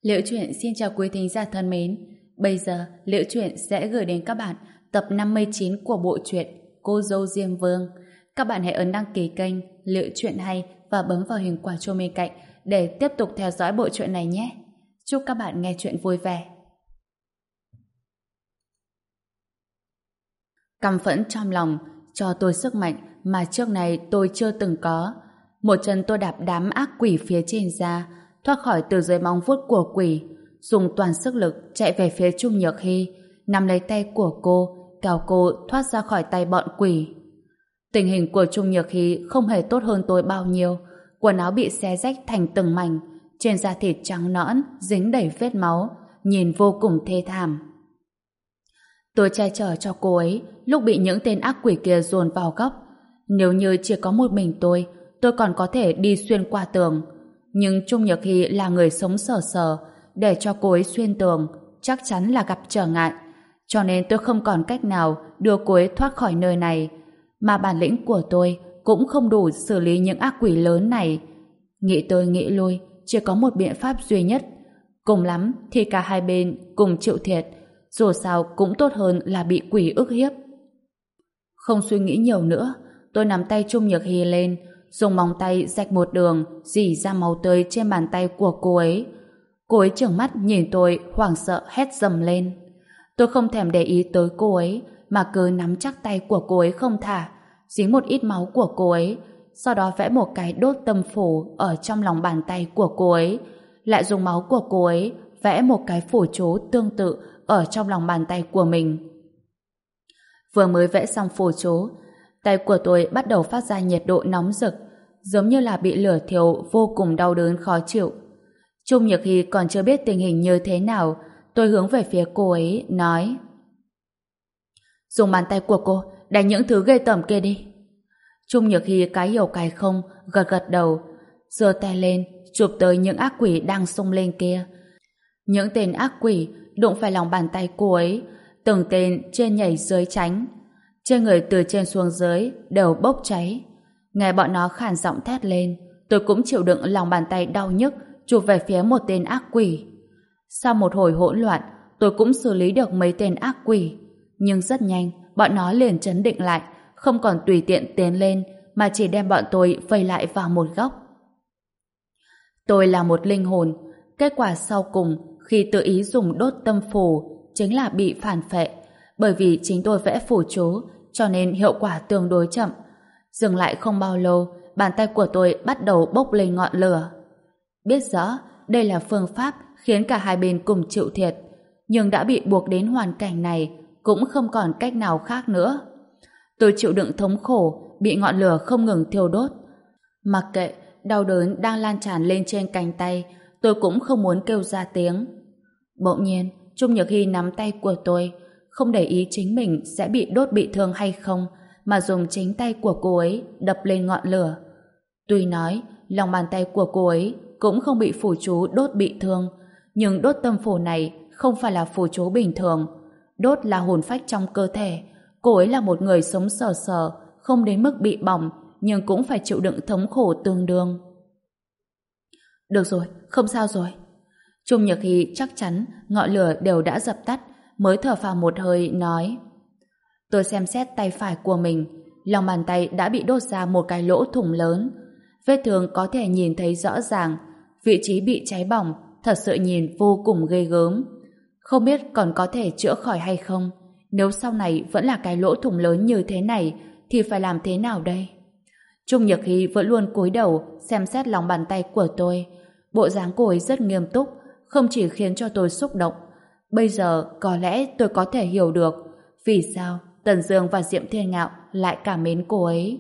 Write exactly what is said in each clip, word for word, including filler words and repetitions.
Liễu Chuyện xin chào quý thính giả thân mến. Bây giờ Liễu Chuyện sẽ gửi đến các bạn tập năm mươi chín của bộ truyện Cô dâu Diêm Vương. Các bạn hãy ấn đăng ký kênh Liễu Chuyện Hay và bấm vào hình quả chuông bên cạnh để tiếp tục theo dõi bộ truyện này nhé. Chúc các bạn nghe chuyện vui vẻ. Căm phẫn trong lòng cho tôi sức mạnh mà trước này tôi chưa từng có. Một chân tôi đạp đám ác quỷ phía trên ra, thoát khỏi từ dưới móng vuốt của quỷ, dùng toàn sức lực chạy về phía Trung Nhược Hy, nắm lấy tay của cô, kéo cô thoát ra khỏi tay bọn quỷ. Tình hình của Trung Nhược Hy không hề tốt hơn tôi bao nhiêu. Quần áo bị xé rách thành từng mảnh, trên da thịt trắng nõn dính đầy vết máu, nhìn vô cùng thê thảm. Tôi che chở cho cô ấy lúc bị những tên ác quỷ kia dồn vào góc. Nếu như chỉ có một mình tôi, tôi còn có thể đi xuyên qua tường. Nhưng Trung Nhược Hy là người sống sờ sờ, để cho cô ấy xuyên tường chắc chắn là gặp trở ngại. Cho nên tôi không còn cách nào đưa cô ấy thoát khỏi nơi này. Mà bản lĩnh của tôi cũng không đủ xử lý những ác quỷ lớn này. Nghĩ tôi nghĩ lui, chỉ có một biện pháp duy nhất. Cùng lắm thì cả hai bên cùng chịu thiệt, dù sao cũng tốt hơn là bị quỷ ức hiếp. Không suy nghĩ nhiều nữa, tôi nắm tay Trung Nhược Hy lên, dùng móng tay rạch một đường, rỉ ra máu tươi trên bàn tay của cô ấy. Cô ấy trừng mắt nhìn tôi, hoảng sợ hét dầm lên. Tôi không thèm để ý tới cô ấy, mà cứ nắm chắc tay của cô ấy không thả, dính một ít máu của cô ấy, sau đó vẽ một cái đốt tâm phủ ở trong lòng bàn tay của cô ấy, lại dùng máu của cô ấy vẽ một cái phù chú tương tự ở trong lòng bàn tay của mình. Vừa mới vẽ xong phù chú, tay của tôi bắt đầu phát ra nhiệt độ nóng rực, giống như là bị lửa thiêu, vô cùng đau đớn khó chịu. Trung Nhược Hy còn chưa biết tình hình như thế nào, tôi hướng về phía cô ấy, nói: dùng bàn tay của cô đánh những thứ ghê tởm kia đi. Trung Nhược Hy cái hiểu cái không, gật gật đầu, giơ tay lên, chụp tới những ác quỷ đang xông lên kia. Những tên ác quỷ đụng phải lòng bàn tay cô ấy, từng tên trên nhảy dưới tránh. Trên người từ trên xuống dưới đều bốc cháy. Nghe bọn nó khàn giọng thét lên, tôi cũng chịu đựng lòng bàn tay đau nhức chụp về phía một tên ác quỷ. Sau một hồi hỗn loạn, tôi cũng xử lý được mấy tên ác quỷ. Nhưng rất nhanh, bọn nó liền trấn định lại, không còn tùy tiện tiến lên, mà chỉ đem bọn tôi vây lại vào một góc. Tôi là một linh hồn, kết quả sau cùng khi tự ý dùng đốt tâm phù chính là bị phản phệ, bởi vì chính tôi vẽ phù chú, cho nên hiệu quả tương đối chậm. Dừng lại không bao lâu, bàn tay của tôi bắt đầu bốc lên ngọn lửa. Biết rõ đây là phương pháp khiến cả hai bên cùng chịu thiệt, nhưng đã bị buộc đến hoàn cảnh này, cũng không còn cách nào khác nữa. Tôi chịu đựng thống khổ, bị ngọn lửa không ngừng thiêu đốt. Mặc kệ đau đớn đang lan tràn lên trên cánh tay, tôi cũng không muốn kêu ra tiếng. Bỗng nhiên, Trung Nhược Hy nắm tay của tôi, không để ý chính mình sẽ bị đốt bị thương hay không, mà dùng chính tay của cô ấy đập lên ngọn lửa. Tuy nói lòng bàn tay của cô ấy cũng không bị phù chú đốt bị thương, nhưng đốt tâm phù này không phải là phù chú bình thường. Đốt là hồn phách trong cơ thể. Cô ấy là một người sống sờ sờ, không đến mức bị bỏng, nhưng cũng phải chịu đựng thống khổ tương đương. Được rồi, không sao rồi. Trung Nhược Hy chắc chắn ngọn lửa đều đã dập tắt, mới thở phào một hơi nói: tôi xem xét tay phải của mình, lòng bàn tay đã bị đốt ra một cái lỗ thủng lớn, vết thương có thể nhìn thấy rõ ràng, vị trí bị cháy bỏng thật sự nhìn vô cùng ghê gớm. Không biết còn có thể chữa khỏi hay không. Nếu sau này vẫn là cái lỗ thủng lớn như thế này thì phải làm thế nào đây? Trung Nhược Hy vẫn luôn cúi đầu xem xét lòng bàn tay của tôi. Bộ dáng cô ấy rất nghiêm túc, không chỉ khiến cho tôi xúc động. Bây giờ có lẽ tôi có thể hiểu được vì sao Tần Dương và Diệm Thiên Ngạo lại cảm mến cô ấy.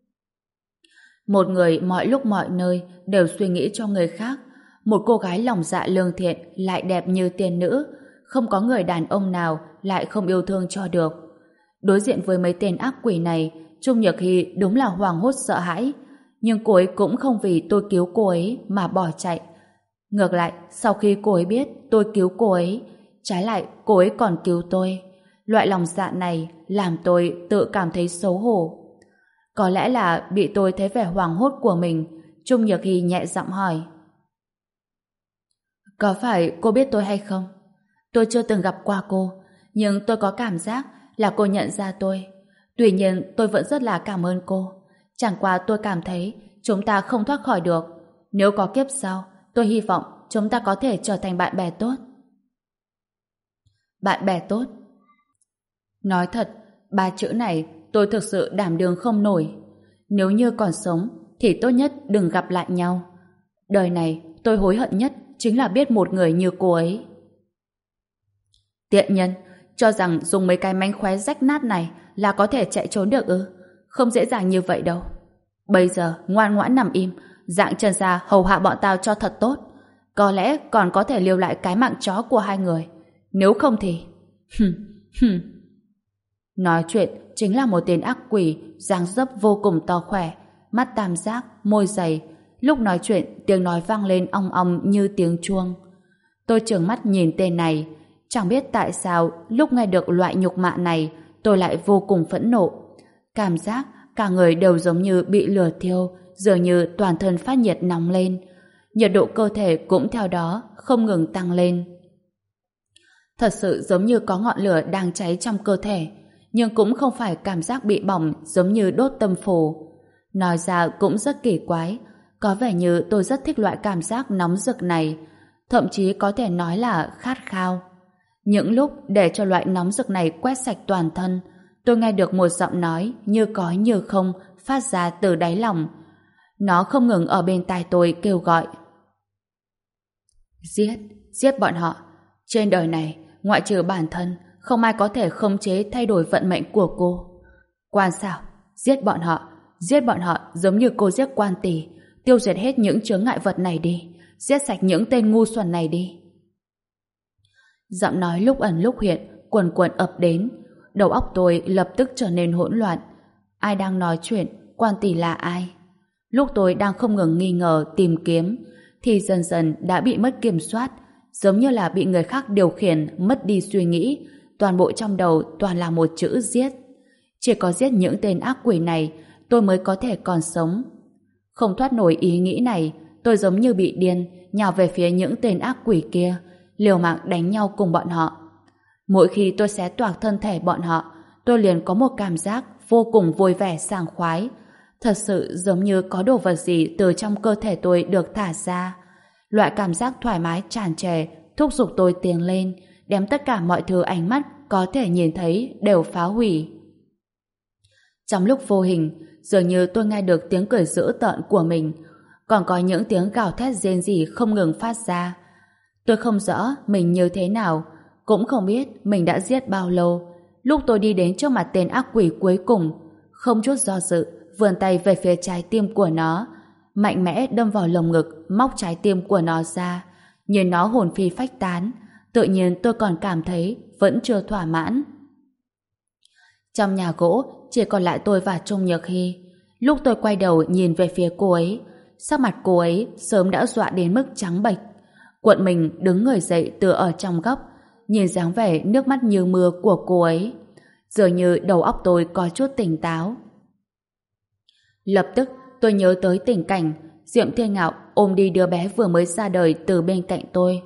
Một người mọi lúc mọi nơi đều suy nghĩ cho người khác. Một cô gái lòng dạ lương thiện lại đẹp như tiên nữ, không có người đàn ông nào lại không yêu thương cho được. Đối diện với mấy tên ác quỷ này, Trung Nhược Hy đúng là hoảng hốt sợ hãi, nhưng cô ấy cũng không vì tôi cứu cô ấy mà bỏ chạy. Ngược lại, sau khi cô ấy biết tôi cứu cô ấy, trái lại cô ấy còn cứu tôi. Loại lòng dạ này làm tôi tự cảm thấy xấu hổ. Có lẽ là bị tôi thấy vẻ hoảng hốt của mình, Trung Nhược Hy nhẹ giọng hỏi: Có phải cô biết tôi hay không? Tôi chưa từng gặp qua cô, nhưng tôi có cảm giác là cô nhận ra tôi. Tuy nhiên tôi vẫn rất là cảm ơn cô. Chẳng qua tôi cảm thấy chúng ta không thoát khỏi được. Nếu có kiếp sau, tôi hy vọng chúng ta có thể trở thành bạn bè tốt. Bạn bè tốt? Nói thật, ba chữ này tôi thực sự đảm đương không nổi. Nếu như còn sống thì tốt nhất đừng gặp lại nhau. Đời này tôi hối hận nhất chính là biết một người như cô ấy. Tiện nhân, cho rằng dùng mấy cái mánh khóe rách nát này là có thể chạy trốn được ư? Không dễ dàng như vậy đâu. Bây giờ ngoan ngoãn nằm im, dạng chân ra hầu hạ bọn tao cho thật tốt. Có lẽ còn có thể lưu lại cái mạng chó của hai người. Nếu không thì... Hừm, hừm. Nói chuyện chính là một tên ác quỷ, dáng dấp vô cùng to khỏe, mắt tam giác, môi dày. Lúc nói chuyện, tiếng nói vang lên ong ong như tiếng chuông. Tôi trừng mắt nhìn tên này. Chẳng biết tại sao lúc nghe được loại nhục mạ này tôi lại vô cùng phẫn nộ. Cảm giác cả người đều giống như bị lửa thiêu, dường như toàn thân phát nhiệt nóng lên. Nhiệt độ cơ thể cũng theo đó không ngừng tăng lên. Thật sự giống như có ngọn lửa đang cháy trong cơ thể, nhưng cũng không phải cảm giác bị bỏng giống như đốt tâm phủ. Nói ra cũng rất kỳ quái, có vẻ như tôi rất thích loại cảm giác nóng rực này, thậm chí có thể nói là khát khao. Những lúc để cho loại nóng rực này quét sạch toàn thân, tôi nghe được một giọng nói như có như không phát ra từ đáy lòng. Nó không ngừng ở bên tai tôi kêu gọi. Giết, giết bọn họ. Trên đời này, ngoại trừ bản thân, không ai có thể khống chế thay đổi vận mệnh của cô. Quan sao? Giết bọn họ. Giết bọn họ giống như cô giết quan tỷ. Tiêu diệt hết những chướng ngại vật này đi. Giết sạch những tên ngu xuẩn này đi. Giọng nói lúc ẩn lúc hiện, quần quần ập đến. Đầu óc tôi lập tức trở nên hỗn loạn. Ai đang nói chuyện? Quan tỷ là ai? Lúc tôi đang không ngừng nghi ngờ, tìm kiếm, thì dần dần đã bị mất kiểm soát, giống như là bị người khác điều khiển, mất đi suy nghĩ. Toàn bộ trong đầu toàn là một chữ giết. Chỉ có giết những tên ác quỷ này, tôi mới có thể còn sống. Không thoát nổi ý nghĩ này, tôi giống như bị điên, nhào về phía những tên ác quỷ kia, liều mạng đánh nhau cùng bọn họ. Mỗi khi tôi xé toạc thân thể bọn họ, tôi liền có một cảm giác vô cùng vui vẻ sảng khoái. Thật sự giống như có đồ vật gì từ trong cơ thể tôi được thả ra. Loại cảm giác thoải mái tràn trề thúc giục tôi tiến lên, đem tất cả mọi thứ ánh mắt có thể nhìn thấy đều phá hủy. Trong lúc vô hình, dường như tôi nghe được tiếng cười dữ tợn của mình, còn có những tiếng gào thét rên rỉ không ngừng phát ra. Tôi không rõ mình như thế nào, cũng không biết mình đã giết bao lâu. Lúc tôi đi đến trước mặt tên ác quỷ cuối cùng, không chút do dự, vươn tay về phía trái tim của nó, mạnh mẽ đâm vào lồng ngực, móc trái tim của nó ra, nhìn nó hồn phi phách tán. Tự nhiên tôi còn cảm thấy vẫn chưa thỏa mãn. Trong nhà gỗ chỉ còn lại tôi và Trung Nhược Hy. Lúc tôi quay đầu nhìn về phía cô ấy, sắc mặt cô ấy sớm đã dọa đến mức trắng bệch. Cuộn mình đứng người dậy từ ở trong góc, nhìn dáng vẻ nước mắt như mưa của cô ấy, dường như đầu óc tôi có chút tỉnh táo. Lập tức tôi nhớ tới tình cảnh Diệm Thiên Ngạo ôm đi đứa bé vừa mới ra đời từ bên cạnh tôi.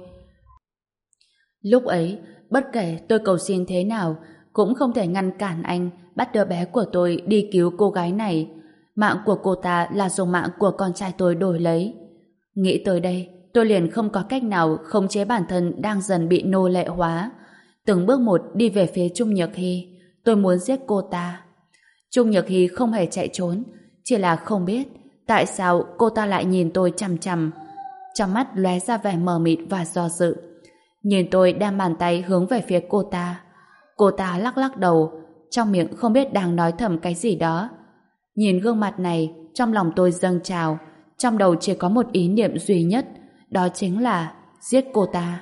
Lúc ấy, bất kể tôi cầu xin thế nào, cũng không thể ngăn cản anh bắt đứa bé của tôi đi cứu cô gái này. Mạng của cô ta là dùng mạng của con trai tôi đổi lấy. Nghĩ tới đây, tôi liền không có cách nào khống chế bản thân đang dần bị nô lệ hóa. Từng bước một đi về phía Trung Nhược Hy. Tôi muốn giết cô ta. Trung Nhược Hy không hề chạy trốn, chỉ là không biết tại sao cô ta lại nhìn tôi chằm chằm. Trong mắt lóe ra vẻ mờ mịt và do dự. Nhìn tôi đem bàn tay hướng về phía cô ta. Cô ta lắc lắc đầu, trong miệng không biết đang nói thầm cái gì đó. Nhìn gương mặt này, trong lòng tôi dâng trào. Trong đầu chỉ có một ý niệm duy nhất, đó chính là giết cô ta.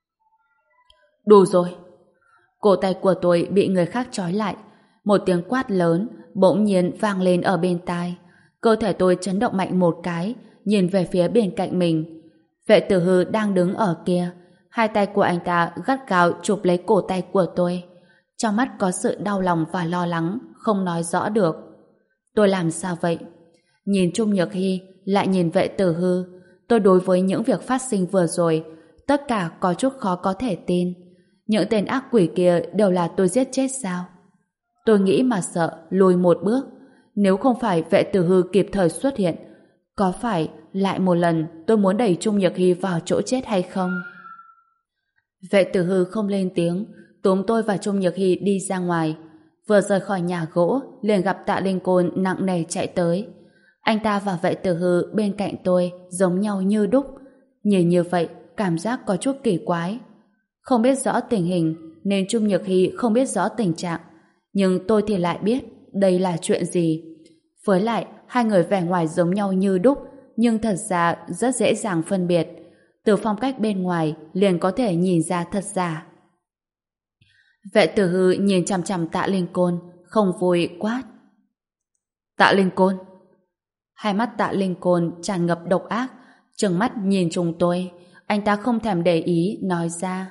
Đủ rồi. Cổ tay của tôi bị người khác trói lại. Một tiếng quát lớn bỗng nhiên vang lên ở bên tai. Cơ thể tôi chấn động mạnh một cái, nhìn về phía bên cạnh mình. Vệ Tử Hư đang đứng ở kia. Hai tay của anh ta gắt gao chụp lấy cổ tay của tôi. Trong mắt có sự đau lòng và lo lắng, không nói rõ được. Tôi làm sao vậy? Nhìn Trung Nhược Hy, lại nhìn Vệ Tử Hư. Tôi đối với những việc phát sinh vừa rồi, Tất cả có chút khó có thể tin. Những tên ác quỷ kia đều là tôi giết chết sao? Tôi nghĩ mà sợ, lùi một bước. Nếu không phải vệ tử hư kịp thời xuất hiện, có phải lại một lần tôi muốn đẩy Trung Nhược Hy vào chỗ chết hay không? Vệ tử hư không lên tiếng, túm tôi và Trung Nhược Hy đi ra ngoài. Vừa rời khỏi nhà gỗ, liền gặp Tạ Linh Côn nặng nề chạy tới. Anh ta và vệ tử hư bên cạnh tôi giống nhau như đúc. Nhìn như vậy, cảm giác có chút kỳ quái. Không biết rõ tình hình, nên Trung Nhược Hy không biết rõ tình trạng. Nhưng tôi thì lại biết đây là chuyện gì. Với lại, hai người vẻ ngoài giống nhau như đúc, nhưng thật ra rất dễ dàng phân biệt. Từ phong cách bên ngoài liền có thể nhìn ra thật giả. Vệ tử hư nhìn chằm chằm Tạ Linh Côn, không vui quát. Tạ Linh Côn. Hai mắt Tạ Linh Côn tràn ngập độc ác, trừng mắt nhìn chúng tôi. Anh ta không thèm để ý, nói ra.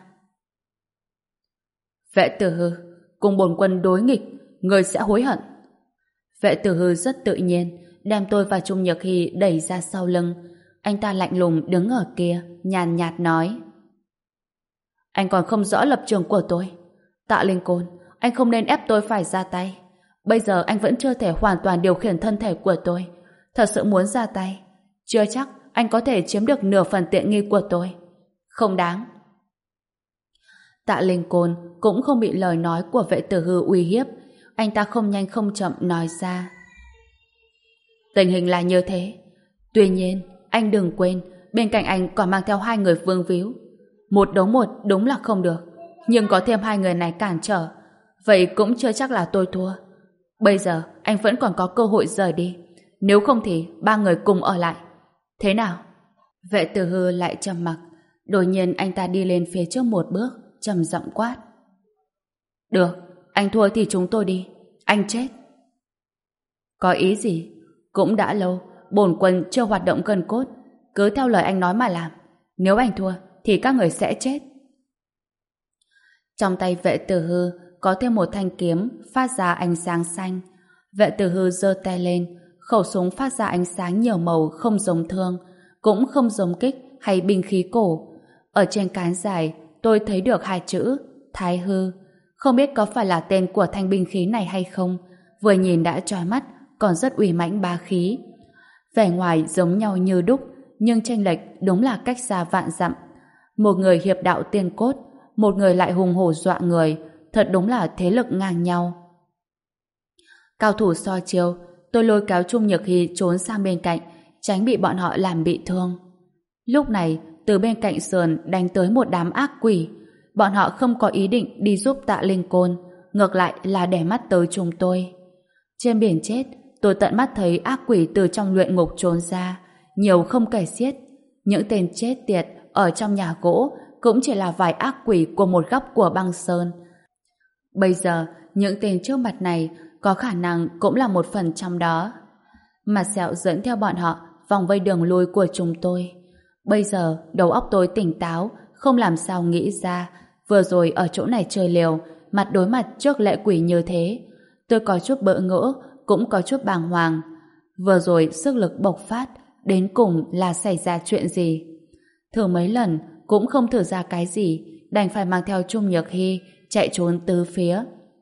Vệ tử hư, cùng bổn quân đối nghịch, người sẽ hối hận. Vệ tử hư rất tự nhiên, đem tôi và Trung Nhược Hy đẩy ra sau lưng. Anh ta lạnh lùng đứng ở kia, nhàn nhạt nói. Anh còn không rõ lập trường của tôi. Tạ Linh Côn, anh không nên ép tôi phải ra tay. Bây giờ anh vẫn chưa thể hoàn toàn điều khiển thân thể của tôi. Thật sự muốn ra tay, chưa chắc anh có thể chiếm được nửa phần tiện nghi của tôi. Không đáng. Tạ Linh Côn cũng không bị lời nói của vệ tử hư uy hiếp. Anh ta không nhanh không chậm nói ra. Tình hình là như thế. Tuy nhiên, anh đừng quên, bên cạnh anh còn mang theo hai người vương víu. Một đấu một đúng là không được, nhưng có thêm hai người này cản trở, vậy cũng chưa chắc là tôi thua. Bây giờ anh vẫn còn có cơ hội rời đi. Nếu không thì ba người cùng ở lại. Thế nào? Vệ tử hư lại trầm mặc. Đột nhiên anh ta đi lên phía trước một bước, trầm giọng quát. Được, anh thua thì chúng tôi đi. Anh chết. Có ý gì? Cũng đã lâu, bổn quân chưa hoạt động gân cốt. Cứ theo lời anh nói mà làm. Nếu anh thua, thì các người sẽ chết. Trong tay vệ tử hư có thêm một thanh kiếm phát ra ánh sáng xanh. Vệ tử hư giơ tay lên, khẩu súng phát ra ánh sáng nhiều màu, không giống thương, cũng không giống kích hay binh khí cổ. Ở trên cán dài, tôi thấy được hai chữ Thái Hư. Không biết có phải là tên của thanh binh khí này hay không, vừa nhìn đã chói mắt, còn rất uy mãnh bá khí. Vẻ ngoài giống nhau như đúc, nhưng chênh lệch đúng là cách xa vạn dặm. Một người hiệp đạo tiên cốt, một người lại hùng hổ dọa người, thật đúng là thế lực ngang nhau. Cao thủ so chiêu, tôi lôi kéo Trung Nhược Hy trốn sang bên cạnh, tránh bị bọn họ làm bị thương. Lúc này, từ bên cạnh sườn đánh tới một đám ác quỷ. Bọn họ không có ý định đi giúp Tạ Linh Côn, ngược lại là để mắt tới chúng tôi. Trên biển chết, tôi tận mắt thấy ác quỷ từ trong luyện ngục trốn ra, nhiều không kể xiết. Những tên chết tiệt ở trong nhà gỗ cũng chỉ là vài ác quỷ của một góc của băng sơn. Bây giờ, những tên trước mặt này có khả năng cũng là một phần trong đó. Mặt sẹo dẫn theo bọn họ vòng vây đường lui của chúng tôi. Bây giờ, đầu óc tôi tỉnh táo, không làm sao nghĩ ra vừa rồi ở chỗ này chơi liều, mặt đối mặt trước lệ quỷ như thế. Tôi có chút bỡ ngỡ, cũng có chút bàng hoàng. Vừa rồi sức lực bộc phát, đến cùng là xảy ra chuyện gì? Thử mấy lần cũng không thử ra cái gì, đành phải mang theo Trung Nhược Hy chạy trốn tứ phía.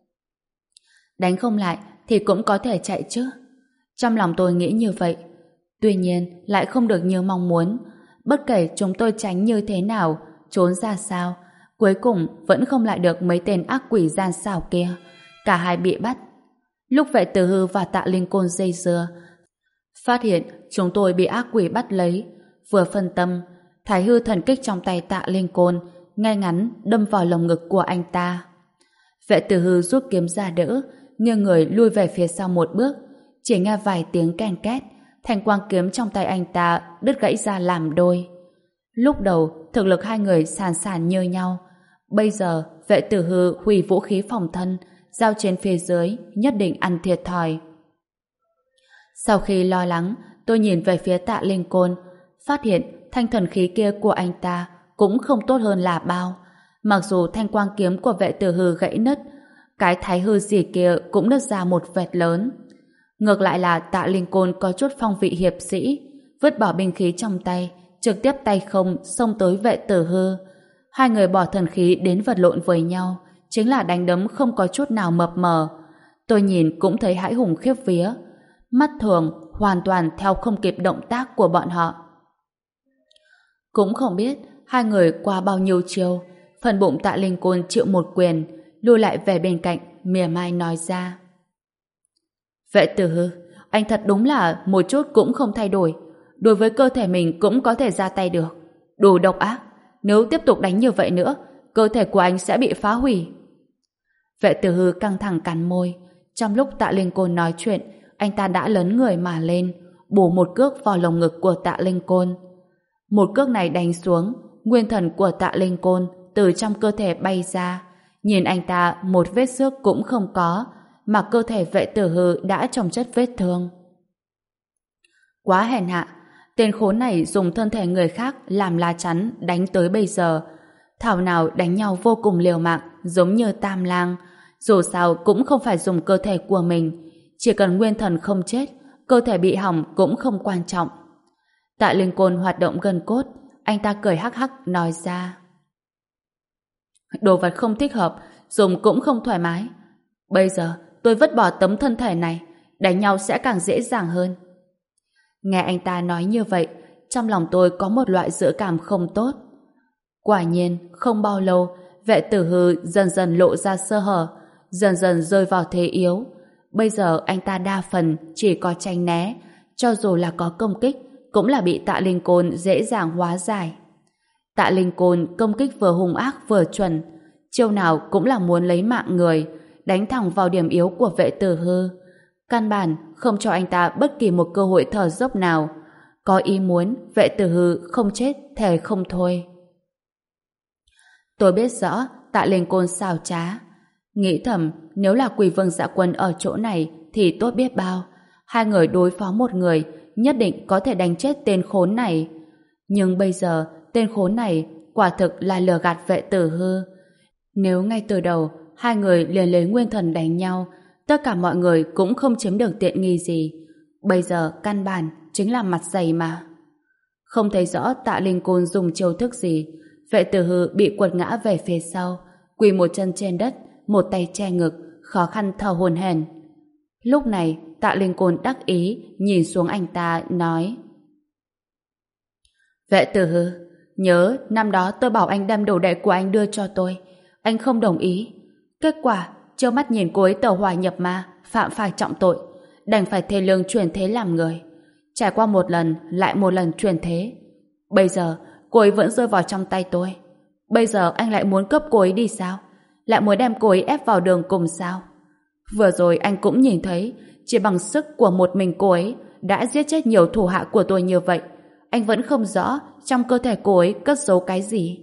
Đánh không lại thì cũng có thể chạy chứ. Trong lòng tôi nghĩ như vậy. Tuy nhiên lại không được như mong muốn. Bất kể chúng tôi tránh như thế nào, trốn ra sao, cuối cùng vẫn không lại được mấy tên ác quỷ gian xảo kia. Cả hai bị bắt. Lúc vệ tử hư và Tạ Linh Côn dây dưa, phát hiện chúng tôi bị ác quỷ bắt lấy. Vừa phân tâm, Thái Hư thần kích trong tay Tạ Linh Côn ngay ngắn đâm vào lồng ngực của anh ta. Vệ tử hư rút kiếm ra đỡ, nghiêng người lui về phía sau một bước. Chỉ nghe vài tiếng ken két, thanh quang kiếm trong tay anh ta đứt gãy ra làm đôi. Lúc đầu thực lực hai người sàn sàn như nhau, bây giờ vệ tử hư hủy vũ khí phòng thân, giao trên phía dưới nhất định ăn thiệt thòi. Sau khi lo lắng, tôi nhìn về phía Tạ Linh Côn, phát hiện thanh thần khí kia của anh ta cũng không tốt hơn là bao. Mặc dù thanh quang kiếm của vệ tử hư gãy nứt, cái thái hư gì kia cũng nứt ra một vệt lớn. Ngược lại là Tạ Linh Côn có chút phong vị hiệp sĩ, vứt bỏ binh khí trong tay, trực tiếp tay không xông tới vệ tử hư, Hai người bỏ thần khí đến vật lộn với nhau, chính là đánh đấm không có chút nào mập mờ. Tôi nhìn cũng thấy hãi hùng khiếp vía. Mắt thường hoàn toàn theo không kịp động tác của bọn họ. Cũng không biết hai người qua bao nhiêu chiêu, phần bụng Tạ Linh Côn chịu một quyền, lùi lại về bên cạnh, mỉa mai nói ra. Vệ Tử Hư, anh thật đúng là một chút cũng không thay đổi. Đối với cơ thể mình cũng có thể ra tay được. Đủ độc ác. Nếu tiếp tục đánh như vậy nữa, cơ thể của anh sẽ bị phá hủy. Vệ Tử Hư căng thẳng cắn môi. Trong lúc Tạ Linh Côn nói chuyện, anh ta đã lấn người mà lên, bổ một cước vào lồng ngực của Tạ Linh Côn. Một cước này đánh xuống, nguyên thần của Tạ Linh Côn từ trong cơ thể bay ra. Nhìn anh ta một vết xước cũng không có, mà cơ thể Vệ Tử Hư đã chồng chất vết thương. Quá hèn hạ, tên khốn này dùng thân thể người khác làm lá chắn đánh tới bây giờ. Thảo nào đánh nhau vô cùng liều mạng, giống như Tam Lang. Dù sao cũng không phải dùng cơ thể của mình, chỉ cần nguyên thần không chết, cơ thể bị hỏng cũng không quan trọng. Tạ Linh Côn hoạt động gân cốt, anh ta cười hắc hắc nói ra. Đồ vật không thích hợp, dùng cũng không thoải mái. Bây giờ tôi vứt bỏ tấm thân thể này, đánh nhau sẽ càng dễ dàng hơn. Nghe anh ta nói như vậy, trong lòng tôi có một loại dự cảm không tốt. Quả nhiên, không bao lâu, Vệ Tử Hư dần dần lộ ra sơ hở, dần dần rơi vào thế yếu. Bây giờ anh ta đa phần chỉ có tránh né, cho dù là có công kích, cũng là bị Tạ Linh Côn dễ dàng hóa giải. Tạ Linh Côn công kích vừa hung ác vừa chuẩn, chiêu nào cũng là muốn lấy mạng người, đánh thẳng vào điểm yếu của Vệ Tử Hư. Căn bản không cho anh ta bất kỳ một cơ hội thở dốc nào. Có ý muốn Vệ Tử Hư không chết thề không thôi. Tôi biết rõ Tạ Linh Côn xảo trá. Nghĩ thầm nếu là Quỷ Vương Dạ Quân ở chỗ này thì tốt biết bao. Hai người đối phó một người nhất định có thể đánh chết tên khốn này. Nhưng bây giờ tên khốn này quả thực là lừa gạt Vệ Tử Hư. Nếu ngay từ đầu hai người liền lấy nguyên thần đánh nhau, tất cả mọi người cũng không chiếm được tiện nghi gì. Bây giờ căn bản chính là mặt dày mà. Không thấy rõ Tạ Linh Côn dùng chiêu thức gì, Vệ Tử Hư bị quật ngã về phía sau, quỳ một chân trên đất, một tay che ngực, khó khăn thở hổn hển. Lúc này Tạ Linh Côn đắc ý nhìn xuống anh ta nói: Vệ Tử Hư, nhớ năm đó tôi bảo anh đem đồ đệ của anh đưa cho tôi, anh không đồng ý. Kết quả trơ mắt nhìn cô ấy tẩu hỏa nhập ma, phạm phải trọng tội, đành phải thề lương chuyển thế làm người. Trải qua một lần lại một lần chuyển thế, bây giờ cô ấy vẫn rơi vào trong tay tôi. Bây giờ anh lại muốn cướp cô ấy đi sao? Lại muốn đem cô ấy ép vào đường cùng sao? Vừa rồi anh cũng nhìn thấy, chỉ bằng sức của một mình cô ấy đã giết chết nhiều thủ hạ của tôi như vậy. Anh vẫn không rõ trong cơ thể cô ấy cất giấu cái gì.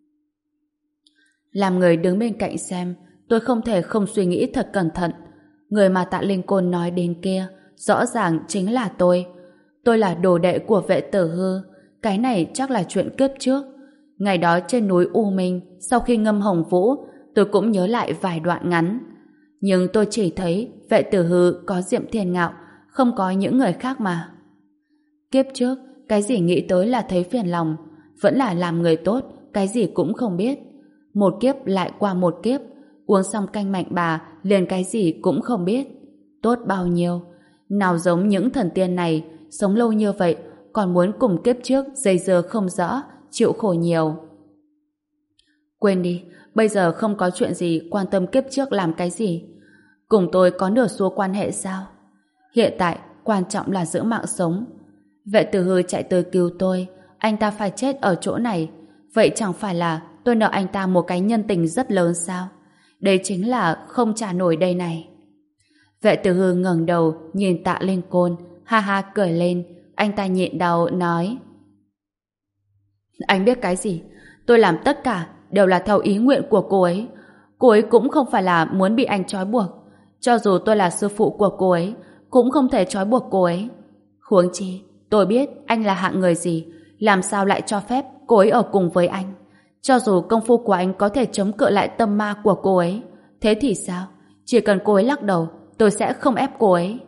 Làm người đứng bên cạnh xem, tôi không thể không suy nghĩ thật cẩn thận. Người mà Tạ Linh Côn nói đến kia rõ ràng chính là tôi. Tôi là đồ đệ của Vệ Tử Hư. Cái này chắc là chuyện kiếp trước. Ngày đó trên núi U Minh, sau khi ngâm Hồng Vũ, tôi cũng nhớ lại vài đoạn ngắn. Nhưng tôi chỉ thấy Vệ Tử Hư có Diệm Thiên Ngạo, không có những người khác mà. Kiếp trước, cái gì nghĩ tới là thấy phiền lòng, vẫn là làm người tốt, cái gì cũng không biết. Một kiếp lại qua một kiếp, uống xong canh mạnh bà liền cái gì cũng không biết. Tốt bao nhiêu. Nào giống những thần tiên này, sống lâu như vậy, còn muốn cùng kiếp trước dây dưa không rõ, chịu khổ nhiều. Quên đi, bây giờ không có chuyện gì quan tâm kiếp trước làm cái gì. Cùng tôi có nửa xu quan hệ sao? Hiện tại, quan trọng là giữ mạng sống. Vệ Tử Hư chạy tới cứu tôi, anh ta phải chết ở chỗ này. Vậy chẳng phải là tôi nợ anh ta một cái nhân tình rất lớn sao? Đây chính là không trả nổi đây này. Vệ Tử Hư ngẩng đầu nhìn Tạ Linh Côn, ha ha cười lên. Anh ta nhịn đau nói: Anh biết cái gì? Tôi làm tất cả đều là theo ý nguyện của cô ấy. Cô ấy cũng không phải là muốn bị anh trói buộc. Cho dù tôi là sư phụ của cô ấy, cũng không thể trói buộc cô ấy. Huống chi, tôi biết anh là hạng người gì, làm sao lại cho phép cô ấy ở cùng với anh. Cho dù công phu của anh có thể chống cự lại tâm ma của cô ấy, thế thì sao? Chỉ cần cô ấy lắc đầu, tôi sẽ không ép cô ấy.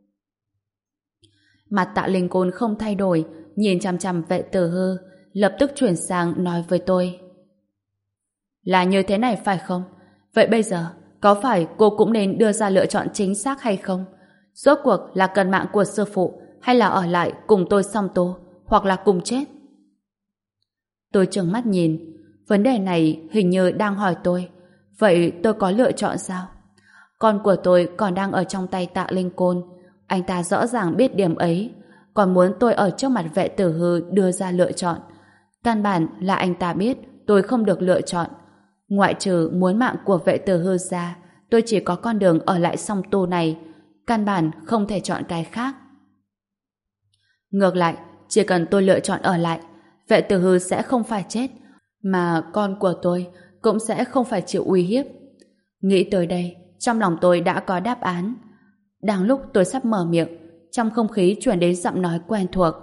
Mặt Tạ Linh Côn không thay đổi, nhìn chằm chằm Vệ Tử Hư, lập tức chuyển sang nói với tôi: Là như thế này phải không? Vậy bây giờ, có phải cô cũng nên đưa ra lựa chọn chính xác hay không? Rốt cuộc là cần mạng của sư phụ hay là ở lại cùng tôi song tu, hoặc là cùng chết? Tôi trừng mắt nhìn. Vấn đề này hình như đang hỏi tôi. Vậy tôi có lựa chọn sao? Con của tôi còn đang ở trong tay Tạ Linh Côn. Anh ta rõ ràng biết điểm ấy, còn muốn tôi ở trước mặt Vệ Tử Hư đưa ra lựa chọn. Căn bản là anh ta biết tôi không được lựa chọn. Ngoại trừ muốn mạng của Vệ Tử Hư ra, tôi chỉ có con đường ở lại song tu này. Căn bản không thể chọn cái khác. Ngược lại, chỉ cần tôi lựa chọn ở lại, Vệ Tử Hư sẽ không phải chết, mà con của tôi cũng sẽ không phải chịu uy hiếp. Nghĩ tới đây, trong lòng tôi đã có đáp án. Đang lúc tôi sắp mở miệng, trong không khí truyền đến giọng nói quen thuộc.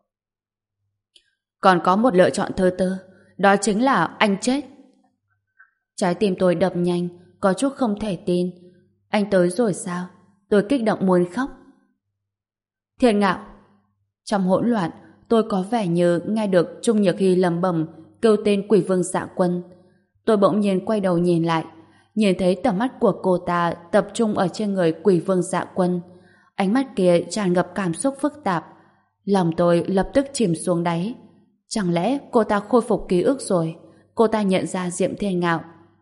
Còn có một lựa chọn thứ tư, đó chính là anh chết. Trái tim tôi đập nhanh, có chút không thể tin. Anh tới rồi sao? Tôi kích động muốn khóc. Thiên Ngạo! Trong hỗn loạn, tôi có vẻ như nghe được Trung Nhược Hy lẩm bẩm kêu tên Quỷ Vương Dạ Quân. Tôi bỗng nhiên quay đầu nhìn lại, nhìn thấy tầm mắt của cô ta tập trung ở trên người Quỷ Vương Dạ Quân. Ánh mắt kia tràn ngập cảm xúc phức tạp. Lòng tôi lập tức chìm xuống đáy. Chẳng lẽ cô ta khôi phục ký ức rồi? Cô ta nhận ra Diệm Thiên Ngạo.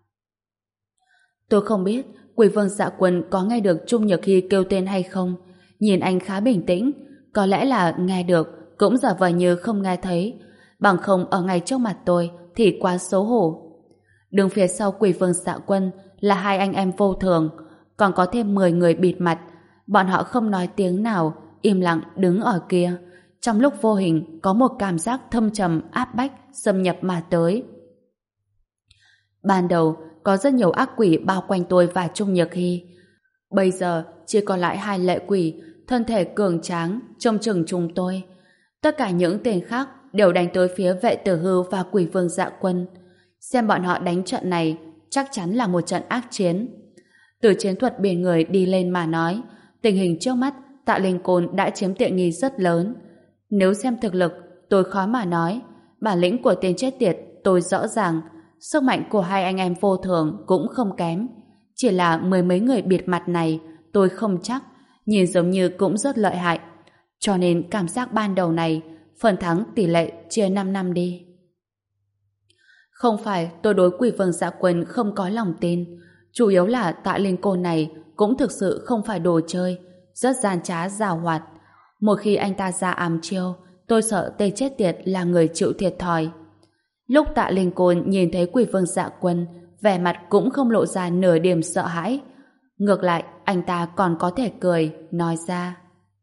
Tôi không biết Quỷ Vương Dạ Quân có nghe được Trung Nhược Hy kêu tên hay không. Nhìn anh khá bình tĩnh, có lẽ là nghe được, cũng giả vờ như không nghe thấy. Bằng không ở ngay trước mặt tôi thì quá xấu hổ. Đứng phía sau Quỷ Vương Dạ Quân là hai anh em vô thường, còn có thêm mười người bịt mặt. Bọn họ không nói tiếng nào, im lặng đứng ở kia. Trong lúc vô hình có một cảm giác thâm trầm áp bách xâm nhập mà tới. Ban đầu có rất nhiều ác quỷ bao quanh tôi và Trung Nhược Hy. Bây giờ chỉ còn lại hai lệ quỷ, thân thể cường tráng trông chừng chúng tôi. Tất cả những tên khác đều đánh tới phía Vệ Tử Hư và Quỷ Vương Dạ Quân. Xem bọn họ đánh trận này chắc chắn là một trận ác chiến. Từ chiến thuật biển người đi lên mà nói, tình hình trước mắt Tạ Linh Côn đã chiếm tiện nghi rất lớn. Nếu xem thực lực, tôi khó mà nói. Bản lĩnh của tên chết tiệt tôi rõ ràng. Sức mạnh của hai anh em vô thường cũng không kém. Chỉ là mười mấy người bịt mặt này tôi không chắc, nhìn giống như cũng rất lợi hại. Cho nên cảm giác ban đầu này phần thắng tỷ lệ chia năm năm đi. Không phải tôi đối Quỷ Vương Dạ Quân không có lòng tin, chủ yếu là Tạ Linh Côn này cũng thực sự không phải đồ chơi, rất gian trá giàu hoạt. Một khi anh ta ra ám chiêu, tôi sợ tê chết tiệt là người chịu thiệt thòi. Lúc Tạ Linh Côn nhìn thấy Quỷ Vương Dạ Quân, vẻ mặt cũng không lộ ra nửa điểm sợ hãi. Ngược lại, anh ta còn có thể cười, nói ra.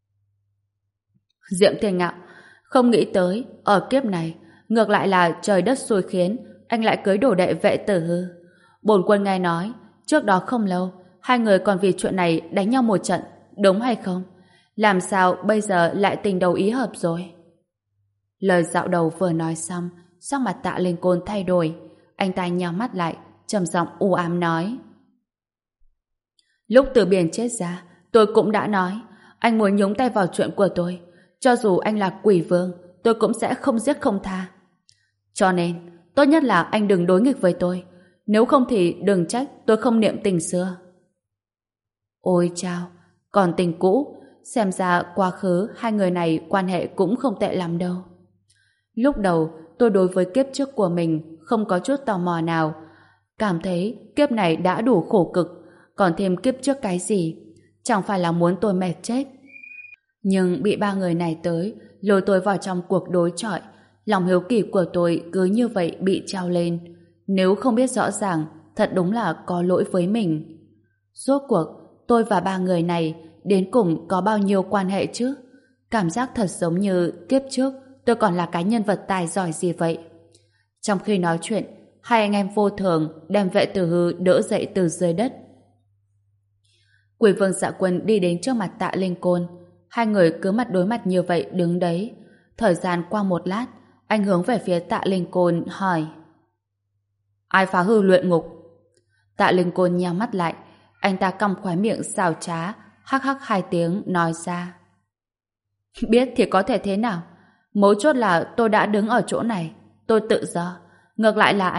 Diệm Thiên Ngạo, không nghĩ tới, ở kiếp này, ngược lại là trời đất xui khiến, anh lại cưới đồ đệ Vệ Tử Hư. Bổn quân nghe nói, trước đó không lâu, hai người còn vì chuyện này đánh nhau một trận, đúng hay không? Làm sao bây giờ lại tình đầu ý hợp rồi? Lời dạo đầu vừa nói xong, sắc mặt Tạ Linh Côn thay đổi. Anh ta nhắm mắt lại, trầm giọng u ám nói. Lúc Từ Biển chết ra, tôi cũng đã nói, anh muốn nhúng tay vào chuyện của tôi. Cho dù anh là quỷ vương, tôi cũng sẽ không giết không tha. Cho nên, tốt nhất là anh đừng đối nghịch với tôi. Nếu không thì đừng trách tôi không niệm tình xưa. Ôi chao, còn tình cũ, xem ra quá khứ hai người này quan hệ cũng không tệ lắm đâu. Lúc đầu, tôi đối với kiếp trước của mình không có chút tò mò nào. Cảm thấy kiếp này đã đủ khổ cực, còn thêm kiếp trước cái gì? Chẳng phải là muốn tôi mệt chết. Nhưng bị ba người này tới, lôi tôi vào trong cuộc đối chọi. Lòng hiếu kỳ của tôi cứ như vậy bị trao lên. Nếu không biết rõ ràng, thật đúng là có lỗi với mình. Rốt cuộc, tôi và ba người này đến cùng có bao nhiêu quan hệ chứ? Cảm giác thật giống như kiếp trước tôi còn là cái nhân vật tài giỏi gì vậy. Trong khi nói chuyện, hai anh em vô thường đem Vệ Tử Hư đỡ dậy từ dưới đất. Quỷ Vương Dạ Quân đi đến trước mặt Tạ Linh Côn. Hai người cứ mặt đối mặt như vậy đứng đấy. Thời gian qua một lát, anh hướng về phía Tạ Linh Côn hỏi: Ai phá hư luyện ngục? Tạ Linh Côn nhắm mắt lại, anh ta cong khóe miệng xào trá, hắc hắc hai tiếng nói ra: Biết thì có thể thế nào? Mấu chốt là tôi đã đứng ở chỗ này, tôi tự do. Ngược lại là anh,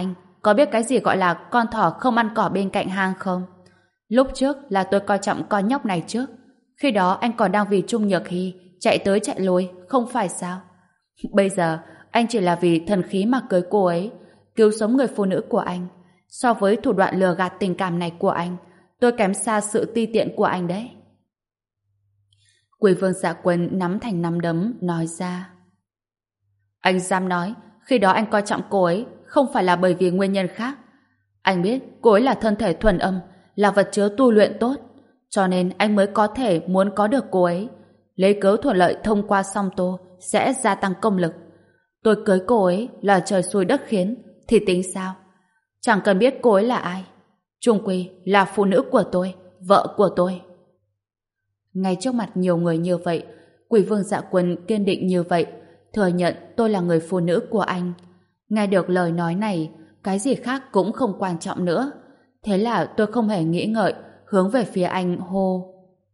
có biết cái gì gọi là con thỏ không ăn cỏ bên cạnh hang không? Lúc trước là tôi coi trọng con nhóc này trước. Khi đó anh còn đang vì Trung Nhược Hy chạy tới chạy lui, không phải sao? Bây giờ, anh chỉ là vì thần khí mà cưới cô ấy, cứu sống người phụ nữ của anh. So với thủ đoạn lừa gạt tình cảm này của anh, tôi kém xa sự ti tiện của anh đấy. Quỷ vương Dạ Quân nắm thành nắm đấm, nói ra. Anh dám nói, khi đó anh coi trọng cô ấy, không phải là bởi vì nguyên nhân khác. Anh biết cô ấy là thân thể thuần âm, là vật chứa tu luyện tốt, cho nên anh mới có thể muốn có được cô ấy. Lấy cớ thuận lợi thông qua song tô sẽ gia tăng công lực. Tôi cưới cô ấy là trời xui đất khiến, thì tính sao? Chẳng cần biết cô ấy là ai. Chung quy là phụ nữ của tôi, vợ của tôi. Ngay trước mặt nhiều người như vậy, Quỷ vương Dạ Quân kiên định như vậy, thừa nhận tôi là người phụ nữ của anh. Nghe được lời nói này, cái gì khác cũng không quan trọng nữa. Thế là tôi không hề nghĩ ngợi, hướng về phía anh hô.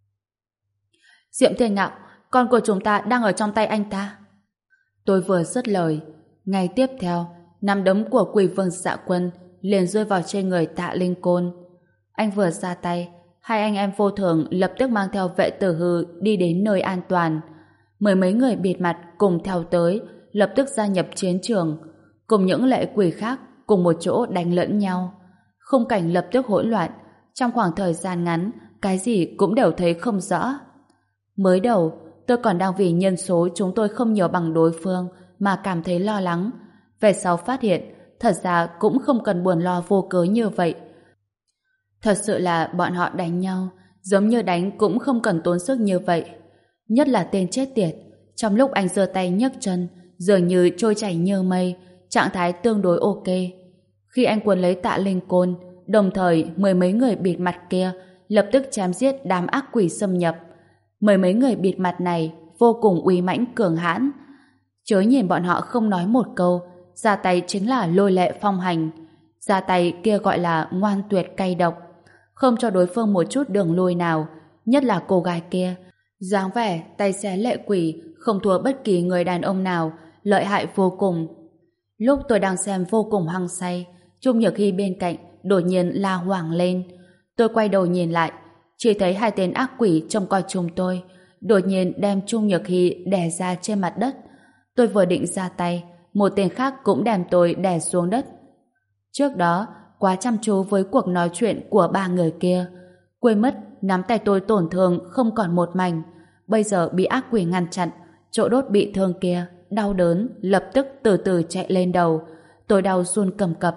Diệm Thiên Ngạo, con của chúng ta đang ở trong tay anh ta. Tôi vừa dứt lời, ngay tiếp theo, nắm đấm của Quỷ vương Dạ Quân liền rơi vào trên người Tạ Linh Côn. Anh vừa ra tay, hai anh em vô thường lập tức mang theo vệ tử hư đi đến nơi an toàn. Mười mấy người bịt mặt cùng theo tới, lập tức gia nhập chiến trường, cùng những lệ quỷ khác cùng một chỗ đánh lẫn nhau. Khung cảnh lập tức hỗn loạn, trong khoảng thời gian ngắn, cái gì cũng đều thấy không rõ. Mới đầu, tôi còn đang vì nhân số chúng tôi không nhiều bằng đối phương mà cảm thấy lo lắng. Về sau phát hiện, thật ra cũng không cần buồn lo vô cớ như vậy. Thật sự là bọn họ đánh nhau, giống như đánh cũng không cần tốn sức như vậy. Nhất là tên chết tiệt, trong lúc anh giơ tay nhấc chân, dường như trôi chảy như mây, trạng thái tương đối ok. Khi anh cuốn lấy Tạ Linh Côn, đồng thời mười mấy người bịt mặt kia lập tức chém giết đám ác quỷ xâm nhập. Mười mấy người bịt mặt này vô cùng uy mãnh cường hãn. Chớ nhìn bọn họ không nói một câu, ra tay chính là lôi lệ phong hành. Ra tay kia gọi là ngoan tuyệt cay độc, không cho đối phương một chút đường lui nào, nhất là cô gái kia. Dáng vẻ tay xé lệ quỷ, không thua bất kỳ người đàn ông nào, lợi hại vô cùng. Lúc tôi đang xem vô cùng hăng say, Trung Nhược Hy bên cạnh đột nhiên la hoảng lên. Tôi quay đầu nhìn lại, chỉ thấy hai tên ác quỷ trông coi chúng tôi, đột nhiên đem Trung Nhược Hy đè ra trên mặt đất. Tôi vừa định ra tay, một tên khác cũng đem tôi đè xuống đất. Trước đó, quá chăm chú với cuộc nói chuyện của ba người kia, quên mất nắm tay tôi tổn thương không còn một mảnh. Bây giờ bị ác quỷ ngăn chặn, chỗ đốt bị thương kia, đau đớn, lập tức từ từ chạy lên đầu. Tôi đau run cầm cập.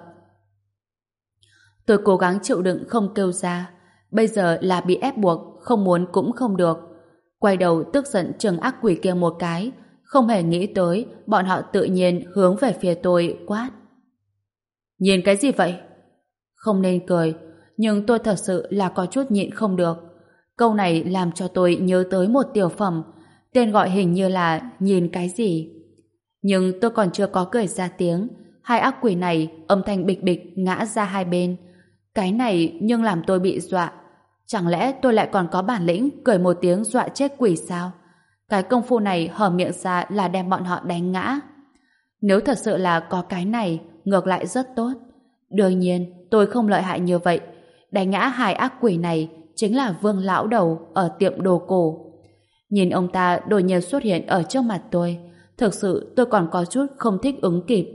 Tôi cố gắng chịu đựng không kêu ra. Bây giờ là bị ép buộc, không muốn cũng không được. Quay đầu tức giận trừng ác quỷ kia một cái, không hề nghĩ tới bọn họ tự nhiên hướng về phía tôi quát. Nhìn cái gì vậy? Không nên cười, nhưng tôi thật sự là có chút nhịn không được. Câu này làm cho tôi nhớ tới một tiểu phẩm, tên gọi hình như là nhìn cái gì. Nhưng tôi còn chưa có cười ra tiếng, hai ác quỷ này âm thanh bịch bịch ngã ra hai bên. Cái này nhưng làm tôi bị dọa. Chẳng lẽ tôi lại còn có bản lĩnh cười một tiếng dọa chết quỷ sao? Cái công phu này hở miệng ra là đem bọn họ đánh ngã. Nếu thật sự là có cái này, ngược lại rất tốt. Đương nhiên, tôi không lợi hại như vậy. Đánh ngã hai ác quỷ này chính là Vương lão đầu ở tiệm đồ cổ. Nhìn ông ta đột nhiên xuất hiện ở trước mặt tôi, thực sự tôi còn có chút không thích ứng kịp.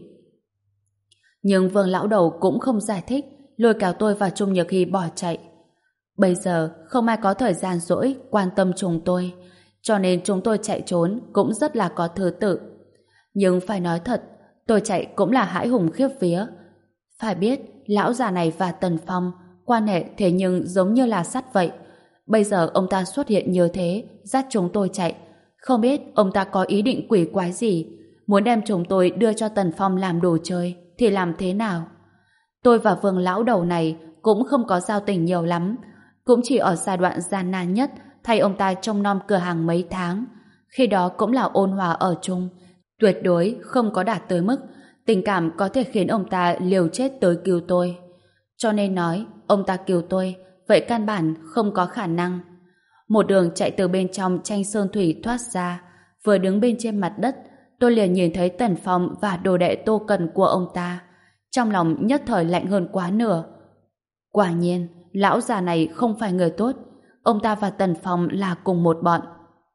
Nhưng Vương lão đầu cũng không giải thích, lôi kéo tôi và Trung Nhược Hy bỏ chạy. Bây giờ không ai có thời gian rỗi quan tâm chúng tôi, cho nên chúng tôi chạy trốn cũng rất là có thứ tự. Nhưng phải nói thật, tôi chạy cũng là hãi hùng khiếp vía. Phải biết, lão già này và Tần Phong quan hệ thế nhưng giống như là sắt vậy. Bây giờ ông ta xuất hiện như thế, dắt chúng tôi chạy. Không biết ông ta có ý định quỷ quái gì, muốn đem chúng tôi đưa cho Tần Phong làm đồ chơi, thì làm thế nào? Tôi và Vương lão đầu này cũng không có giao tình nhiều lắm, cũng chỉ ở giai đoạn gian nan nhất thay ông ta trông nom cửa hàng mấy tháng. Khi đó cũng là ôn hòa ở chung, tuyệt đối không có đạt tới mức tình cảm có thể khiến ông ta liều chết tới cứu tôi. Cho nên nói, ông ta cứu tôi, vậy căn bản không có khả năng. Một đường chạy từ bên trong tranh sơn thủy thoát ra, vừa đứng bên trên mặt đất, tôi liền nhìn thấy Tần Phong và đồ đệ Tô Cần của ông ta. Trong lòng nhất thời lạnh hơn quá nửa. Quả nhiên, lão già này không phải người tốt. Ông ta và Tần Phong là cùng một bọn.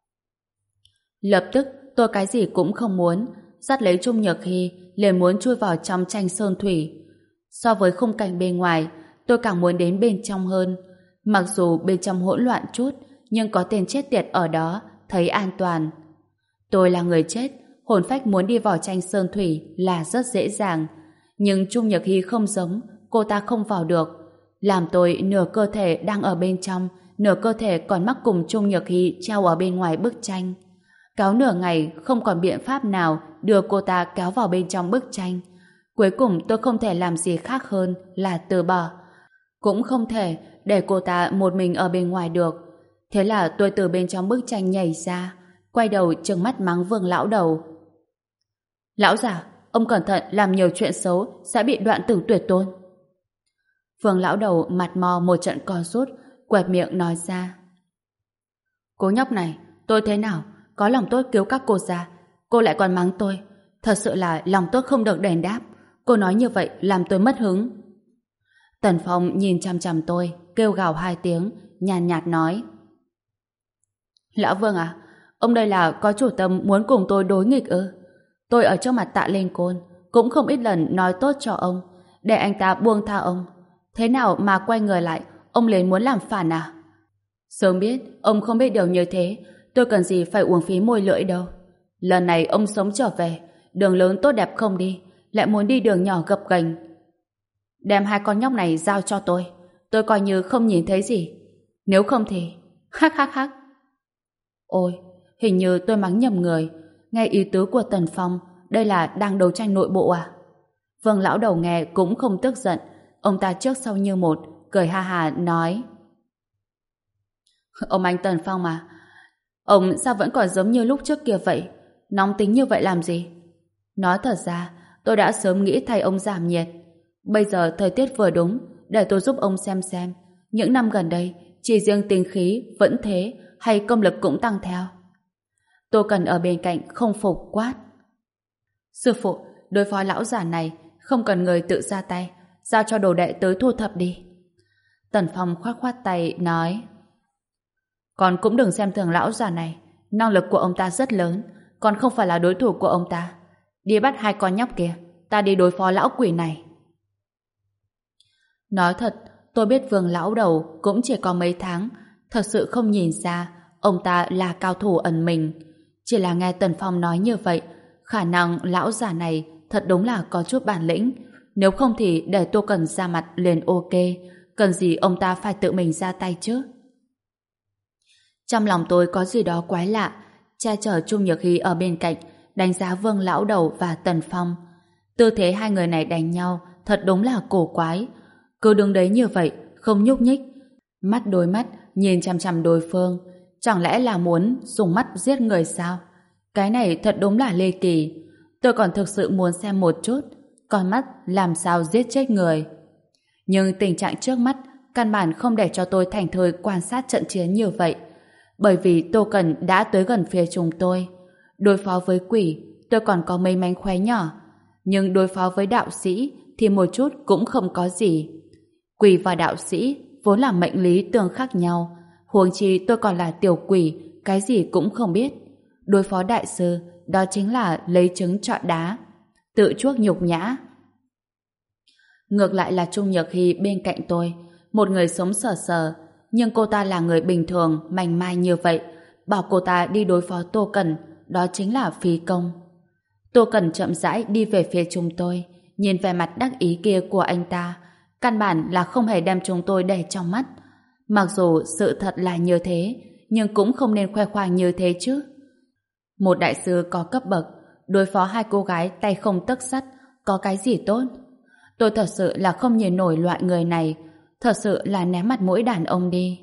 Lập tức, tôi cái gì cũng không muốn, dắt lấy Trung Nhược Hy, liền muốn chui vào trong tranh sơn thủy. So với khung cảnh bên ngoài, tôi càng muốn đến bên trong hơn. Mặc dù bên trong hỗn loạn chút, nhưng có tên chết tiệt ở đó, thấy an toàn. Tôi là người chết, hồn phách muốn đi vào tranh sơn thủy là rất dễ dàng. Nhưng Trung Nhược Hy không giống, cô ta không vào được. Làm tôi nửa cơ thể đang ở bên trong, nửa cơ thể còn mắc cùng Trung Nhược Hy treo ở bên ngoài bức tranh. Kéo nửa ngày không còn biện pháp nào đưa cô ta kéo vào bên trong bức tranh. Cuối cùng tôi không thể làm gì khác hơn là từ bỏ. Cũng không thể để cô ta một mình ở bên ngoài được. Thế là tôi từ bên trong bức tranh nhảy ra, quay đầu trừng mắt mắng Vương lão đầu. Lão già, ông cẩn thận làm nhiều chuyện xấu sẽ bị đoạn tử tuyệt tôn. Vương lão đầu mặt mò một trận co rút, quẹt miệng nói ra. Cô nhóc này, tôi thế nào? Có lòng tốt cứu các cô ra, cô lại còn mắng tôi. Thật sự là lòng tốt không được đền đáp. Cô nói như vậy làm tôi mất hứng. Tần Phong nhìn chằm chằm tôi, kêu gào hai tiếng, nhàn nhạt nói. Lão Vương à, ông đây là có chủ tâm muốn cùng tôi đối nghịch ư? Tôi ở trước mặt Tạ Linh Côn cũng không ít lần nói tốt cho ông, để anh ta buông tha ông. Thế nào mà quay người lại, ông liền muốn làm phản à? Sớm biết, ông không biết điều như thế, tôi cần gì phải uổng phí môi lưỡi đâu. Lần này ông sống trở về, đường lớn tốt đẹp không đi, lại muốn đi đường nhỏ gập ghềnh. Đem hai con nhóc này giao cho tôi, tôi coi như không nhìn thấy gì. Nếu không thì... hắc hắc hắc. Ôi, hình như tôi mắng nhầm người. Nghe ý tứ của Tần Phong, đây là đang đấu tranh nội bộ à? Vương lão đầu nghe cũng không tức giận. Ông ta trước sau như một, cười ha hà nói. Ông anh Tần Phong à, ông sao vẫn còn giống như lúc trước kia vậy? Nóng tính như vậy làm gì? Nói thật ra, tôi đã sớm nghĩ thay ông giảm nhiệt. Bây giờ thời tiết vừa đúng, để tôi giúp ông xem xem. Những năm gần đây, chỉ riêng tính khí vẫn thế, hay công lực cũng tăng theo. Tôi cần ở bên cạnh không phục quát. Sư phụ, đối phó lão già này, không cần người tự ra tay, giao cho đồ đệ tới thu thập đi. Tần Phong khoát khoát tay, nói. Con cũng đừng xem thường lão già này, năng lực của ông ta rất lớn, còn không phải là đối thủ của ông ta. Đi bắt hai con nhóc kia, ta đi đối phó lão quỷ này. Nói thật, tôi biết Vương lão đầu cũng chỉ có mấy tháng, thật sự không nhìn ra ông ta là cao thủ ẩn mình. Chỉ là nghe Tần Phong nói như vậy, khả năng lão già này thật đúng là có chút bản lĩnh. Nếu không thì để tôi cần ra mặt liền ok, cần gì ông ta phải tự mình ra tay chứ. Trong lòng tôi có gì đó quái lạ, che chở Trung Nhược Hy ở bên cạnh, đánh giá Vương lão đầu và Tần Phong. Tư thế hai người này đánh nhau thật đúng là cổ quái. Cứ đứng đấy như vậy, không nhúc nhích, mắt đối mắt nhìn chằm chằm đối phương, chẳng lẽ là muốn dùng mắt giết người sao? Cái này thật đúng là lê kỳ. Tôi còn thực sự muốn xem một chút con mắt làm sao giết chết người. Nhưng tình trạng trước mắt căn bản không để cho tôi thành thơi quan sát trận chiến như vậy. Bởi vì Tô Cần đã tới gần phía chúng tôi. Đối phó với quỷ, tôi còn có mấy mánh khóe nhỏ. Nhưng đối phó với đạo sĩ thì một chút cũng không có gì. Quỷ và đạo sĩ vốn là mệnh lý tương khắc nhau. Huống chi tôi còn là tiểu quỷ, cái gì cũng không biết. Đối phó đại sư, đó chính là lấy trứng trọi đá, tự chuốc nhục nhã. Ngược lại là Trung Nhược Hy bên cạnh tôi, một người sống sờ sờ, nhưng cô ta là người bình thường, mảnh mai như vậy. Bảo cô ta đi đối phó Tô Cần, đó chính là phí công. Tô Cần chậm rãi đi về phía chúng tôi, nhìn vẻ mặt đắc ý kia của anh ta, căn bản là không hề đem chúng tôi để trong mắt. Mặc dù sự thật là như thế, nhưng cũng không nên khoe khoang như thế chứ. Một đại sư có cấp bậc, đối phó hai cô gái tay không tấc sắt, có cái gì tốt? Tôi thật sự là không nhìn nổi loại người này, thật sự là ném mặt mũi đàn ông đi.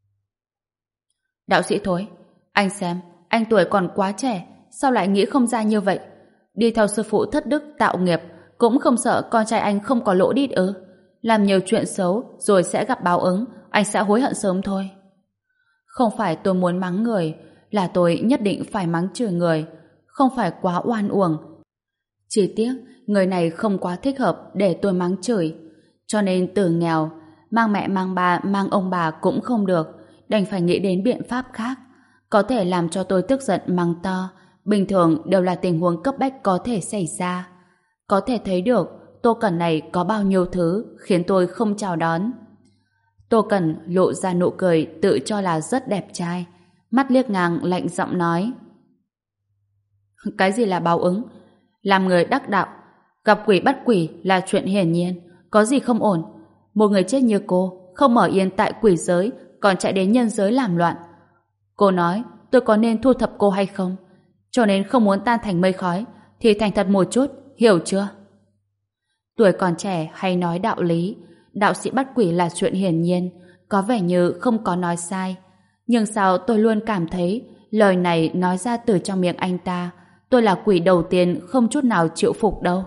Đạo sĩ Thối, anh xem, anh tuổi còn quá trẻ, sao lại nghĩ không ra như vậy? Đi theo sư phụ thất đức tạo nghiệp, cũng không sợ con trai anh không có lỗ đít ư? Làm nhiều chuyện xấu rồi sẽ gặp báo ứng, anh sẽ hối hận sớm thôi. Không phải tôi muốn mắng người, là tôi nhất định phải mắng chửi người, không phải quá oan uổng. Chỉ tiếc, người này không quá thích hợp để tôi mắng chửi. Cho nên từ nghèo, mang mẹ mang bà mang ông bà cũng không được, đành phải nghĩ đến biện pháp khác. Có thể làm cho tôi tức giận mắng to, bình thường đều là tình huống cấp bách có thể xảy ra. Có thể thấy được Tô Cẩn này có bao nhiêu thứ khiến tôi không chào đón. Tô Cẩn lộ ra nụ cười tự cho là rất đẹp trai, mắt liếc ngang lạnh giọng nói: cái gì là báo ứng? Làm người đắc đạo, gặp quỷ bắt quỷ là chuyện hiển nhiên, có gì không ổn. Một người chết như cô không ở yên tại quỷ giới, còn chạy đến nhân giới làm loạn. Cô nói tôi có nên thu thập cô hay không? Cho nên không muốn tan thành mây khói thì thành thật một chút, hiểu chưa? Tuổi còn trẻ hay nói đạo lý, đạo sĩ bắt quỷ là chuyện hiển nhiên, có vẻ như không có nói sai. Nhưng sao tôi luôn cảm thấy lời này nói ra từ trong miệng anh ta, tôi là quỷ đầu tiên không chút nào chịu phục đâu.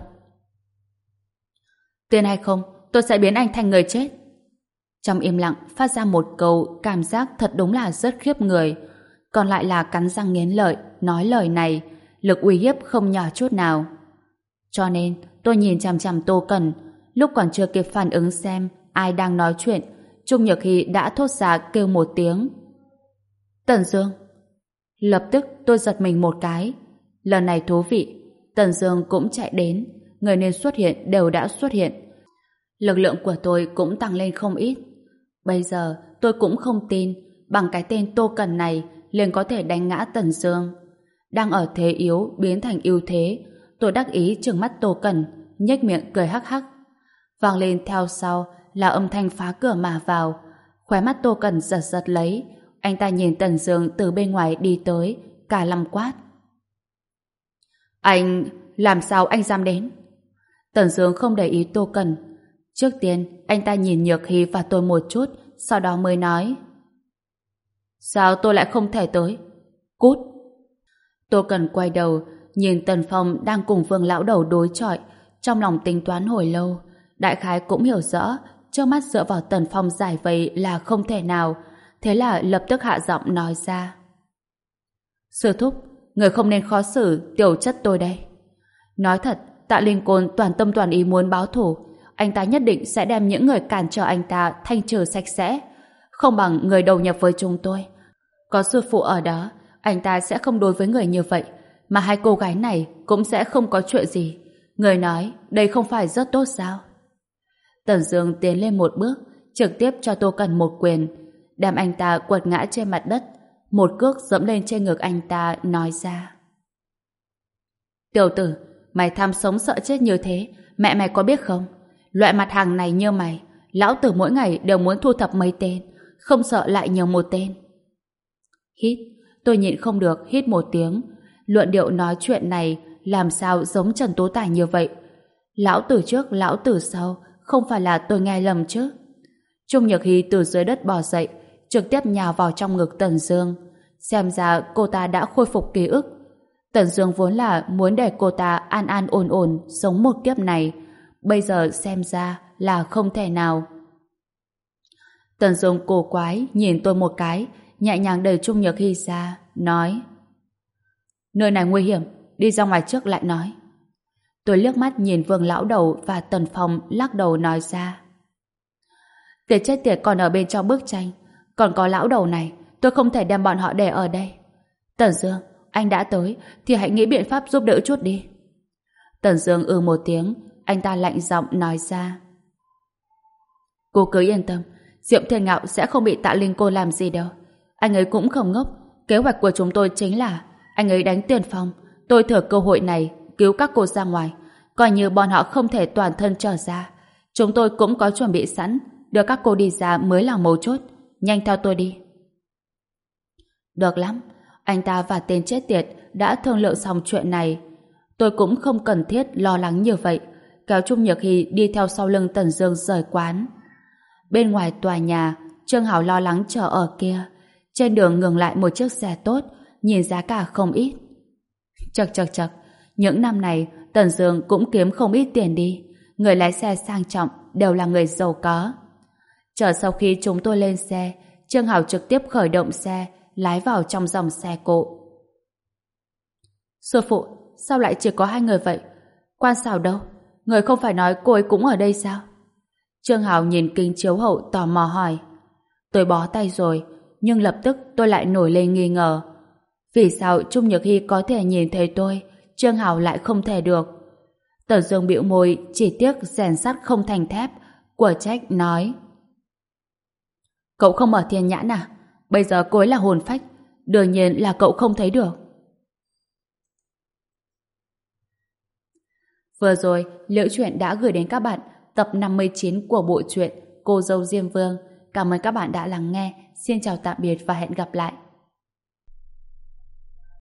Tin hay không, tôi sẽ biến anh thành người chết. Trong im lặng phát ra một câu cảm giác thật đúng là rất khiếp người. Còn lại là cắn răng nghiến lợi, nói lời này, lực uy hiếp không nhỏ chút nào. Cho nên tôi nhìn chằm chằm Tô Cẩn, lúc còn chưa kịp phản ứng xem ai đang nói chuyện, Trung Nhược Hy đã thốt ra kêu một tiếng: Tần Dương. Lập tức tôi giật mình một cái. Lần này thú vị, Tần Dương cũng chạy đến, người nên xuất hiện đều đã xuất hiện. Lực lượng của tôi cũng tăng lên không ít. Bây giờ tôi cũng không tin bằng cái tên Tô Cẩn này liền có thể đánh ngã Tần Dương. Đang ở thế yếu biến thành ưu thế, tôi đắc ý trừng mắt Tô Cẩn, nhếch miệng cười hắc hắc. Vang lên theo sau là âm thanh phá cửa mà vào. Khóe mắt Tô Cẩn giật giật lấy, anh ta nhìn Tần Dương từ bên ngoài đi tới, cả lâm quát: Anh, làm sao anh dám đến? Tần Dương không để ý Tô Cẩn. Trước tiên, anh ta nhìn Nhược Hy và tôi một chút, sau đó mới nói: Sao tôi lại không thể tới? Cút! Tô Cẩn quay đầu, nhìn Tần Phong đang cùng Vương lão đầu đối chọi, trong lòng tính toán hồi lâu, đại khái cũng hiểu rõ, trước mắt dựa vào Tần Phong giải vây là không thể nào, thế là lập tức hạ giọng nói ra: Sư thúc, người không nên khó xử tiểu chất tôi đây. Nói thật, Tạ Linh Côn toàn tâm toàn ý muốn báo thù, anh ta nhất định sẽ đem những người cản trở anh ta thanh trừ sạch sẽ, không bằng người đầu nhập với chúng tôi. Có sư phụ ở đó, anh ta sẽ không đối với người như vậy, mà hai cô gái này cũng sẽ không có chuyện gì. Người nói, đây không phải rất tốt sao? Tần Dương tiến lên một bước, trực tiếp cho Tô Cẩn một quyền, đem anh ta quật ngã trên mặt đất, một cước dẫm lên trên ngực anh ta, nói ra: Tiểu tử, mày tham sống sợ chết như thế, mẹ mày có biết không? Loại mặt hàng này như mày, lão tử mỗi ngày đều muốn thu thập mấy tên, không sợ lại nhiều một tên. Hít, tôi nhịn không được hít một tiếng. Luận điệu nói chuyện này làm sao giống Trần Tố Tài như vậy? Lão tử trước, lão tử sau, không phải là tôi nghe lầm chứ? Trung Nhược Hy từ dưới đất bò dậy, trực tiếp nhào vào trong ngực Tần Dương. Xem ra cô ta đã khôi phục ký ức. Tần Dương vốn là muốn để cô ta an an ổn ổn sống một kiếp này, bây giờ xem ra là không thể nào. Tần Dương cổ quái nhìn tôi một cái, nhẹ nhàng đẩy Trung Nhược Hy ra, nói: Nơi này nguy hiểm, đi ra ngoài trước lại nói. Tôi liếc mắt nhìn Vương lão đầu và Tần Phong, lắc đầu nói ra: Tiệt chết tiệt còn ở bên trong bức tranh, còn có lão đầu này, tôi không thể đem bọn họ để ở đây. Tần Dương, anh đã tới thì hãy nghĩ biện pháp giúp đỡ chút đi. Tần Dương ư một tiếng, anh ta lạnh giọng nói ra: Cô cứ yên tâm, Diệm Thiên Ngạo sẽ không bị Tạ Linh cô làm gì đâu. Anh ấy cũng không ngốc. Kế hoạch của chúng tôi chính là anh ấy đánh tiền phong, tôi thừa cơ hội này cứu các cô ra ngoài, coi như bọn họ không thể toàn thân trở ra. Chúng tôi cũng có chuẩn bị sẵn, đưa các cô đi ra mới là mấu chốt. Nhanh theo tôi đi. Được lắm, anh ta và tên chết tiệt đã thương lượng xong chuyện này. Tôi cũng không cần thiết lo lắng như vậy, kéo Trung Nhược Hy đi theo sau lưng Tần Dương rời quán. Bên ngoài tòa nhà, Trương Hảo lo lắng chờ ở kia. Trên đường ngừng lại một chiếc xe tốt, nhìn giá cả không ít. Chậc chậc chậc, những năm này Tần Dương cũng kiếm không ít tiền đi. Người lái xe sang trọng đều là người giàu có. Chờ sau khi chúng tôi lên xe, Trương Hảo trực tiếp khởi động xe, lái vào trong dòng xe cộ. Sư phụ, sao lại chỉ có hai người vậy? Quan Sảo đâu? Người không phải nói cô ấy cũng ở đây sao? Trương Hào nhìn kính chiếu hậu tò mò hỏi. Tôi bó tay rồi, nhưng lập tức tôi lại nổi lên nghi ngờ. Vì sao Trung Nhược Hy có thể nhìn thấy tôi, Trương Hào lại không thể được? Tờ Dương bĩu môi, chỉ tiếc rèn sắt không thành thép, của trách nói. Cậu không mở thiên nhãn à? Bây giờ cô ấy là hồn phách, đương nhiên là cậu không thấy được. Vừa rồi, Liễu Chuyện đã gửi đến các bạn tập năm mươi chín của bộ truyện Cô dâu Diêm Vương. Cảm ơn các bạn đã lắng nghe. Xin chào tạm biệt và hẹn gặp lại.